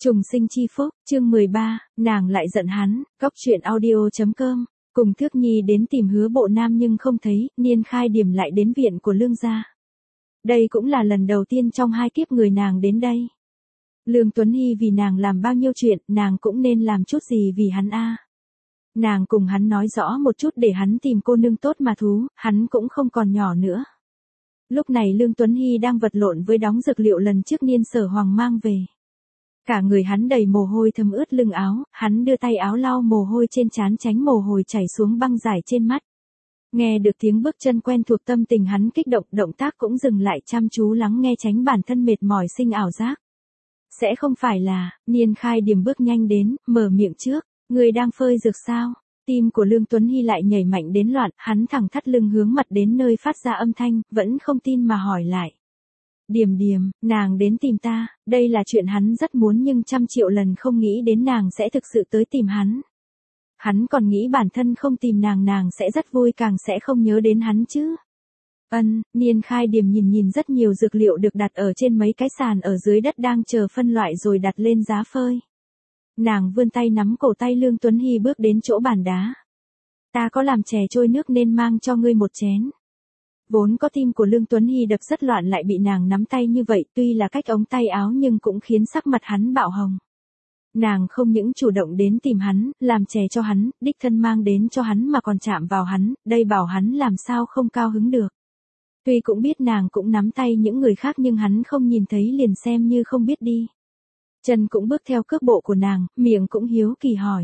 Trùng sinh chi phúc, chương 13, nàng lại giận hắn, Cóc truyện audio.com. Cùng Thước Nhi đến tìm Hứa Bộ Nam nhưng không thấy, Niên Khai Điểm lại đến viện của Lương gia. Đây cũng là lần đầu tiên trong 2 kiếp người nàng đến đây. Lương Tuấn Hy vì nàng làm bao nhiêu chuyện, nàng cũng nên làm chút gì vì hắn a. Nàng cùng hắn nói rõ một chút để hắn tìm cô nương tốt mà thú, hắn cũng không còn nhỏ nữa. Lúc này Lương Tuấn Hy đang vật lộn với đóng dược liệu lần trước Niên Sở Hoàng mang về. Cả người hắn đầy mồ hôi thấm ướt lưng áo, hắn đưa tay áo lau mồ hôi trên trán tránh mồ hôi chảy xuống băng rải trên mắt. Nghe được tiếng bước chân quen thuộc tâm tình hắn kích động, động tác cũng dừng lại chăm chú lắng nghe tránh bản thân mệt mỏi sinh ảo giác. Sẽ không phải là, Niên Khai Điểm bước nhanh đến, mở miệng trước, người đang phơi dược sao? Tim của Lương Tuấn Hy lại nhảy mạnh đến loạn, hắn thẳng thắt lưng hướng mặt đến nơi phát ra âm thanh, vẫn không tin mà hỏi lại. Điểm Điểm, nàng đến tìm ta, đây là chuyện hắn rất muốn nhưng trăm triệu lần không nghĩ đến nàng sẽ thực sự tới tìm hắn. Hắn còn nghĩ bản thân không tìm nàng sẽ rất vui càng sẽ không nhớ đến hắn chứ. Niên Khai Điểm nhìn rất nhiều dược liệu được đặt ở trên mấy cái sàn ở dưới đất đang chờ phân loại rồi đặt lên giá phơi. Nàng vươn tay nắm cổ tay Lương Tuấn Hy bước đến chỗ bàn đá. Ta có làm chè trôi nước nên mang cho ngươi một chén. Vốn có tim của Lương Tuấn Hy đập rất loạn lại bị nàng nắm tay như vậy tuy là cách ống tay áo nhưng cũng khiến sắc mặt hắn bạo hồng. Nàng không những chủ động đến tìm hắn, làm chè cho hắn, đích thân mang đến cho hắn mà còn chạm vào hắn, đây bảo hắn làm sao không cao hứng được. Tuy cũng biết nàng cũng nắm tay những người khác nhưng hắn không nhìn thấy liền xem như không biết đi. Chân cũng bước theo cước bộ của nàng, miệng cũng hiếu kỳ hỏi.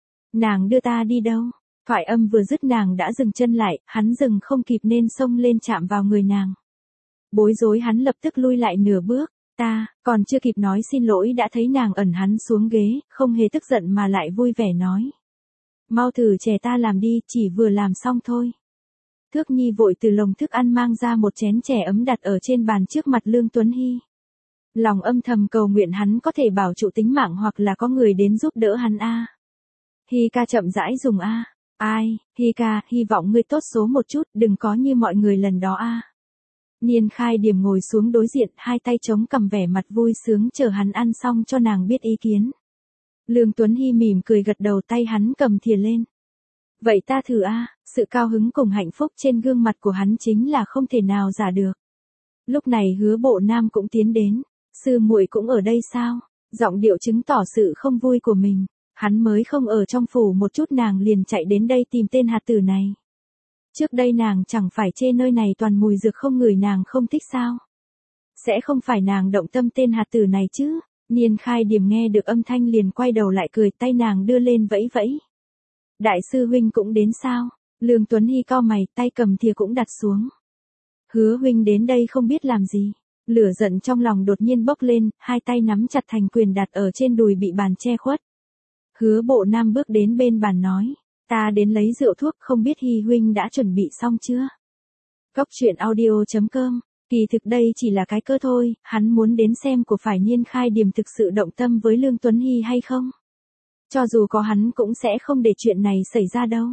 Nàng đưa ta đi đâu? Thoại âm vừa dứt nàng đã dừng chân lại, hắn dừng không kịp nên xông lên chạm vào người nàng. Bối rối hắn lập tức lui lại nửa bước, còn chưa kịp nói xin lỗi đã thấy nàng ẩn hắn xuống ghế, không hề tức giận mà lại vui vẻ nói. Mau thử chè ta làm đi, chỉ vừa làm xong thôi. Thước Nhi vội từ lồng thức ăn mang ra một chén chè ấm đặt ở trên bàn trước mặt Lương Tuấn Hy. Lòng âm thầm cầu nguyện hắn có thể bảo trụ tính mạng hoặc là có người đến giúp đỡ hắn a. Hi ca chậm rãi dùng a. Ai, Hi ca, hy vọng ngươi tốt số một chút, đừng có như mọi người lần đó a. Niên Khai Điểm ngồi xuống đối diện, hai tay chống cằm vẻ mặt vui sướng chờ hắn ăn xong cho nàng biết ý kiến. Lương Tuấn Hy mỉm cười gật đầu tay hắn cầm thìa lên. Vậy ta thử a, sự cao hứng cùng hạnh phúc trên gương mặt của hắn chính là không thể nào giả được. Lúc này Hứa Bộ Nam cũng tiến đến. Sư muội cũng ở đây sao? Giọng điệu chứng tỏ sự không vui của mình. Hắn mới không ở trong phủ một chút nàng liền chạy đến đây tìm tên hạt tử này. Trước đây nàng chẳng phải chê nơi này toàn mùi dược không ngửi nàng không thích sao? Sẽ không phải nàng động tâm tên hạt tử này chứ? Niên Khai Điểm nghe được âm thanh liền quay đầu lại cười tay nàng đưa lên vẫy vẫy. Đại sư huynh cũng đến sao? Lương Tuấn Hy cau mày tay cầm thìa cũng đặt xuống. Hứa huynh đến đây không biết làm gì. Lửa giận trong lòng đột nhiên bốc lên, hai tay nắm chặt thành quyền đặt ở trên đùi bị bàn che khuất. Hứa Bộ Nam bước đến bên bàn nói, ta đến lấy rượu thuốc không biết Hy huynh đã chuẩn bị xong chưa? Cóc truyện audio.com, kỳ thực đây chỉ là cái cơ thôi, hắn muốn đến xem của phải Niên Khai Điểm thực sự động tâm với Lương Tuấn Hy hay không. Cho dù có hắn cũng sẽ không để chuyện này xảy ra đâu.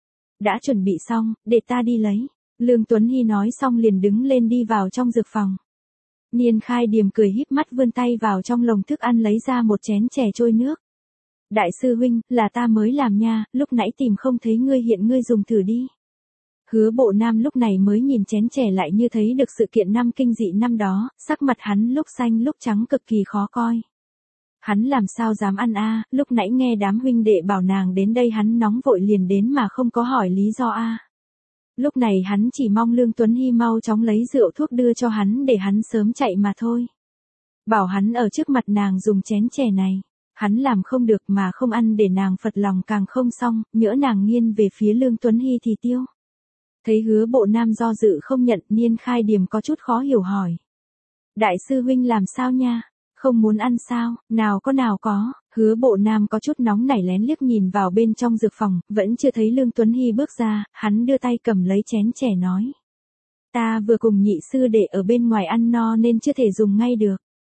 Đã chuẩn bị xong, để ta đi lấy. Lương Tuấn Hy nói xong liền đứng lên đi vào trong dược phòng. Niên Khai Điểm cười híp mắt vươn tay vào trong lồng thức ăn lấy ra một chén chè trôi nước. Đại sư huynh, là ta mới làm nha, lúc nãy tìm không thấy ngươi hiện ngươi dùng thử đi. Hứa Bộ Nam lúc này mới nhìn chén chè lại như thấy được sự kiện năm kinh dị năm đó, sắc mặt hắn lúc xanh lúc trắng cực kỳ khó coi. Hắn làm sao dám ăn a, lúc nãy nghe đám huynh đệ bảo nàng đến đây hắn nóng vội liền đến mà không có hỏi lý do a. Lúc này hắn chỉ mong Lương Tuấn Hy mau chóng lấy rượu thuốc đưa cho hắn để hắn sớm chạy mà thôi. Bảo hắn ở trước mặt nàng dùng chén chè này. Hắn làm không được mà không ăn để nàng phật lòng càng không xong, nhỡ nàng nghiêng về phía Lương Tuấn Hy thì tiêu. Thấy Hứa Bộ Nam do dự không nhận, Niên Khai Điểm có chút khó hiểu hỏi. Đại sư huynh làm sao nha? Không muốn ăn sao? Nào có. Hứa Bộ Nam có chút nóng nảy lén liếc nhìn vào bên trong dược phòng, vẫn chưa thấy Lương Tuấn Hy bước ra, hắn đưa tay cầm lấy chén chè nói. Ta vừa cùng nhị sư để ở bên ngoài ăn no nên chưa thể dùng ngay được.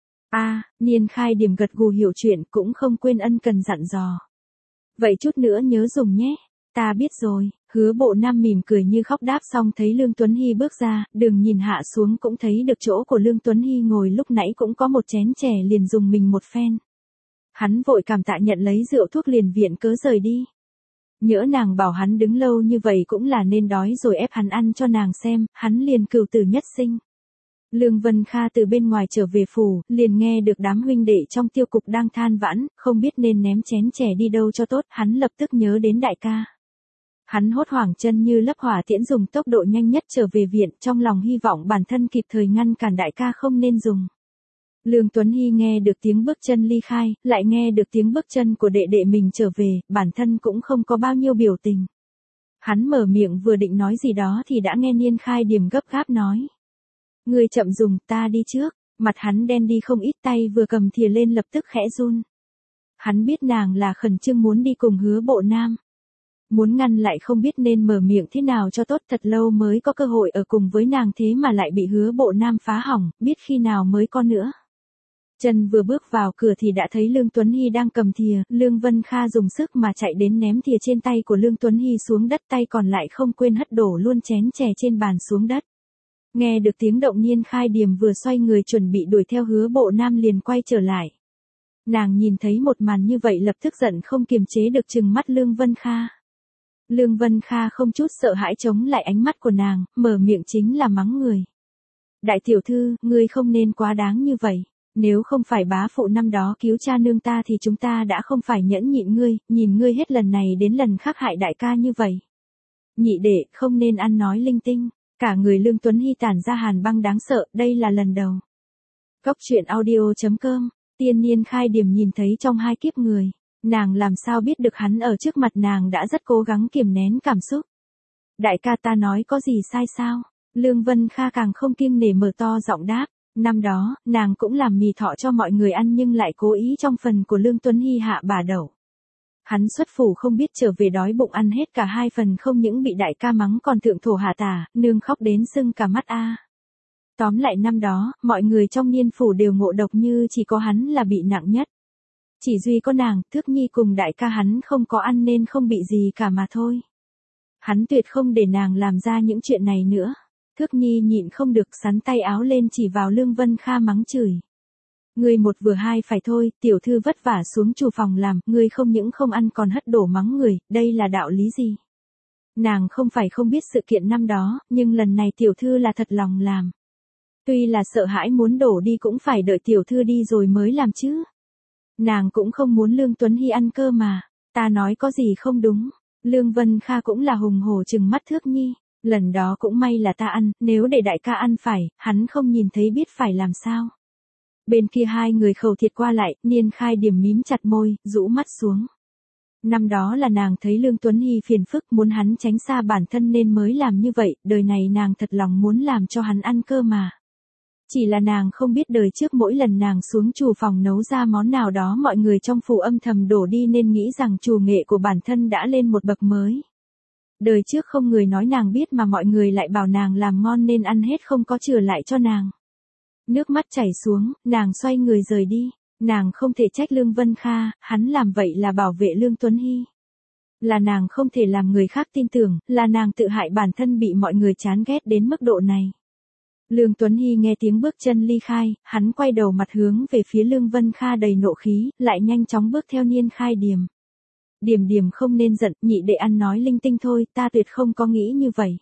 Niên Khai Điểm gật gù hiểu chuyện cũng không quên ân cần dặn dò. Vậy chút nữa nhớ dùng nhé. Ta biết rồi. Hứa Bộ Nam mỉm cười như khóc đáp xong thấy Lương Tuấn Hy bước ra, đường nhìn hạ xuống cũng thấy được chỗ của Lương Tuấn Hy ngồi lúc nãy cũng có một chén chè liền dùng mình một phen. Hắn vội cảm tạ nhận lấy rượu thuốc liền viện cớ rời đi. Nhỡ nàng bảo hắn đứng lâu như vậy cũng là nên đói rồi ép hắn ăn cho nàng xem, hắn liền cừu tử nhất sinh. Lương Vân Kha từ bên ngoài trở về phủ, liền nghe được đám huynh đệ trong tiêu cục đang than vãn, không biết nên ném chén chè đi đâu cho tốt, hắn lập tức nhớ đến đại ca. Hắn hốt hoảng chân như lấp hỏa tiễn dùng tốc độ nhanh nhất trở về viện, trong lòng hy vọng bản thân kịp thời ngăn cản đại ca không nên dùng. Lương Tuấn Hy nghe được tiếng bước chân ly khai, lại nghe được tiếng bước chân của đệ đệ mình trở về, bản thân cũng không có bao nhiêu biểu tình. Hắn mở miệng vừa định nói gì đó thì đã nghe Niên Khai Điềm gấp gáp nói. Người chậm dùng, ta đi trước, mặt hắn đen đi không ít, tay vừa cầm thìa lên lập tức khẽ run. Hắn biết nàng là khẩn trương muốn đi cùng Hứa Bộ Nam. Muốn ngăn lại không biết nên mở miệng thế nào cho tốt, thật lâu mới có cơ hội ở cùng với nàng thế mà lại bị Hứa Bộ Nam phá hỏng, biết khi nào mới có nữa. Chân vừa bước vào cửa thì đã thấy Lương Tuấn Hy đang cầm thìa, Lương Vân Kha dùng sức mà chạy đến ném thìa trên tay của Lương Tuấn Hy xuống đất, tay còn lại không quên hất đổ luôn chén chè trên bàn xuống đất. Nghe được tiếng động Niên Khai Điềm vừa xoay người chuẩn bị đuổi theo Hứa Bộ Nam liền quay trở lại. Nàng nhìn thấy một màn như vậy lập tức giận không kiềm chế được trừng mắt Lương Vân Kha. Lương Vân Kha không chút sợ hãi chống lại ánh mắt của nàng, mở miệng chính là mắng người. Đại tiểu thư, ngươi không nên quá đáng như vậy. Nếu không phải bá phụ năm đó cứu cha nương ta thì chúng ta đã không phải nhẫn nhịn ngươi, nhìn ngươi hết lần này đến lần khác hại đại ca như vậy. Nhị đệ, không nên ăn nói linh tinh. Cả người Lương Tuấn Hy tản ra hàn băng đáng sợ, đây là lần đầu. Cốc truyện audio.com, Tiên Niên Khai Điềm nhìn thấy trong hai kiếp người, nàng làm sao biết được hắn ở trước mặt nàng đã rất cố gắng kiềm nén cảm xúc. Đại ca ta nói có gì sai sao? Lương Vân Kha càng không kiêng nể mở to giọng đáp. Năm đó, nàng cũng làm mì thọ cho mọi người ăn nhưng lại cố ý trong phần của Lương Tuấn Hy hạ bà đậu. Hắn xuất phủ không biết trở về đói bụng ăn hết cả hai phần, không những bị đại ca mắng còn thượng thổ hạ tả, nương khóc đến sưng cả mắt a. Tóm lại năm đó, mọi người trong Niên phủ đều ngộ độc như chỉ có hắn là bị nặng nhất. Chỉ duy có nàng, Thước Nhi cùng đại ca hắn không có ăn nên không bị gì cả mà thôi. Hắn tuyệt không để nàng làm ra những chuyện này nữa. Thước Nhi nhịn không được sắn tay áo lên chỉ vào Lương Vân Kha mắng chửi. Ngươi một vừa hai phải thôi, tiểu thư vất vả xuống chủ phòng làm, ngươi không những không ăn còn hất đổ mắng người, đây là đạo lý gì? Nàng không phải không biết sự kiện năm đó, nhưng lần này tiểu thư là thật lòng làm. Tuy là sợ hãi muốn đổ đi cũng phải đợi tiểu thư đi rồi mới làm chứ. Nàng cũng không muốn Lương Tuấn Hy ăn cơ mà, ta nói có gì không đúng. Lương Vân Kha cũng là hùng hổ trừng mắt Thước Nhi. Lần đó cũng may là ta ăn, nếu để đại ca ăn phải, hắn không nhìn thấy biết phải làm sao. Bên kia hai người khẩu thiệt qua lại, Niên Khai Điềm mím chặt môi, rũ mắt xuống. Năm đó là nàng thấy Lương Tuấn Hy phiền phức muốn hắn tránh xa bản thân nên mới làm như vậy, đời này nàng thật lòng muốn làm cho hắn ăn cơ mà. Chỉ là nàng không biết đời trước mỗi lần nàng xuống chủ phòng nấu ra món nào đó mọi người trong phủ âm thầm đổ đi nên nghĩ rằng chủ nghệ của bản thân đã lên một bậc mới. Đời trước không người nói nàng biết mà mọi người lại bảo nàng làm ngon nên ăn hết không có chừa lại cho nàng. Nước mắt chảy xuống, nàng xoay người rời đi. Nàng không thể trách Lương Vân Kha, hắn làm vậy là bảo vệ Lương Tuấn Hy. Là nàng không thể làm người khác tin tưởng, là nàng tự hại bản thân bị mọi người chán ghét đến mức độ này. Lương Tuấn Hy nghe tiếng bước chân ly khai, hắn quay đầu mặt hướng về phía Lương Vân Kha đầy nộ khí, lại nhanh chóng bước theo Niên Khai Điềm. Điềm Điềm không nên giận, nhị đệ ăn nói linh tinh thôi, ta tuyệt không có nghĩ như vậy.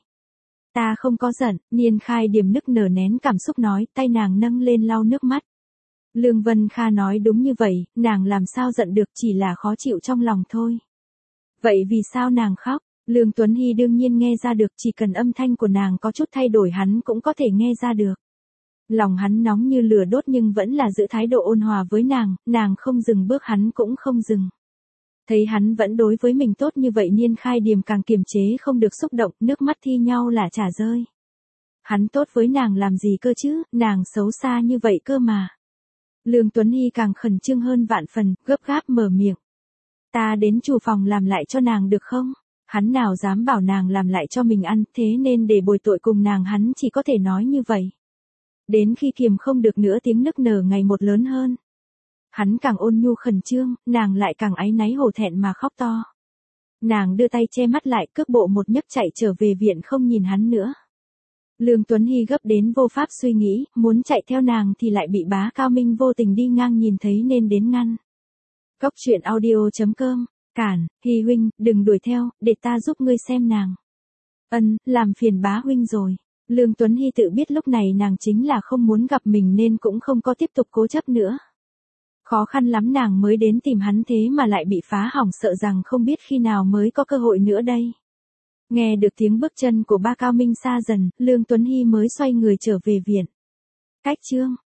Ta không có giận, Niên Khai Điềm nức nở nén cảm xúc nói, tay nàng nâng lên lau nước mắt. Lương Vân Kha nói đúng như vậy, nàng làm sao giận được, chỉ là khó chịu trong lòng thôi. Vậy vì sao nàng khóc? Lương Tuấn Hy đương nhiên nghe ra được, chỉ cần âm thanh của nàng có chút thay đổi hắn cũng có thể nghe ra được. Lòng hắn nóng như lửa đốt nhưng vẫn là giữ thái độ ôn hòa với nàng không dừng bước hắn cũng không dừng. Thấy hắn vẫn đối với mình tốt như vậy Niên Khai Điềm càng kiềm chế không được xúc động, nước mắt thi nhau là chả rơi. Hắn tốt với nàng làm gì cơ chứ, nàng xấu xa như vậy cơ mà. Lương Tuấn Hy càng khẩn trương hơn vạn phần, gấp gáp mở miệng. Ta đến chủ phòng làm lại cho nàng được không? Hắn nào dám bảo nàng làm lại cho mình ăn, thế nên để bồi tội cùng nàng hắn chỉ có thể nói như vậy. Đến khi kiềm không được nữa tiếng nức nở ngày một lớn hơn. Hắn càng ôn nhu khẩn trương, nàng lại càng áy náy hổ thẹn mà khóc to. Nàng đưa tay che mắt lại, cước bộ một nhấc chạy trở về viện không nhìn hắn nữa. Lương Tuấn Hy gấp đến vô pháp suy nghĩ, muốn chạy theo nàng thì lại bị Bá Cao Minh vô tình đi ngang nhìn thấy nên đến ngăn. Cóc truyện audio.com. Cản, Hy huynh, đừng đuổi theo, để ta giúp ngươi xem nàng. Ân, làm phiền bá huynh rồi. Lương Tuấn Hy tự biết lúc này nàng chính là không muốn gặp mình nên cũng không có tiếp tục cố chấp nữa. Khó khăn lắm nàng mới đến tìm hắn thế mà lại bị phá hỏng, sợ rằng không biết khi nào mới có cơ hội nữa đây. Nghe được tiếng bước chân của ba Cao Minh xa dần, Lương Tuấn Hy mới xoay người trở về viện. Cách chương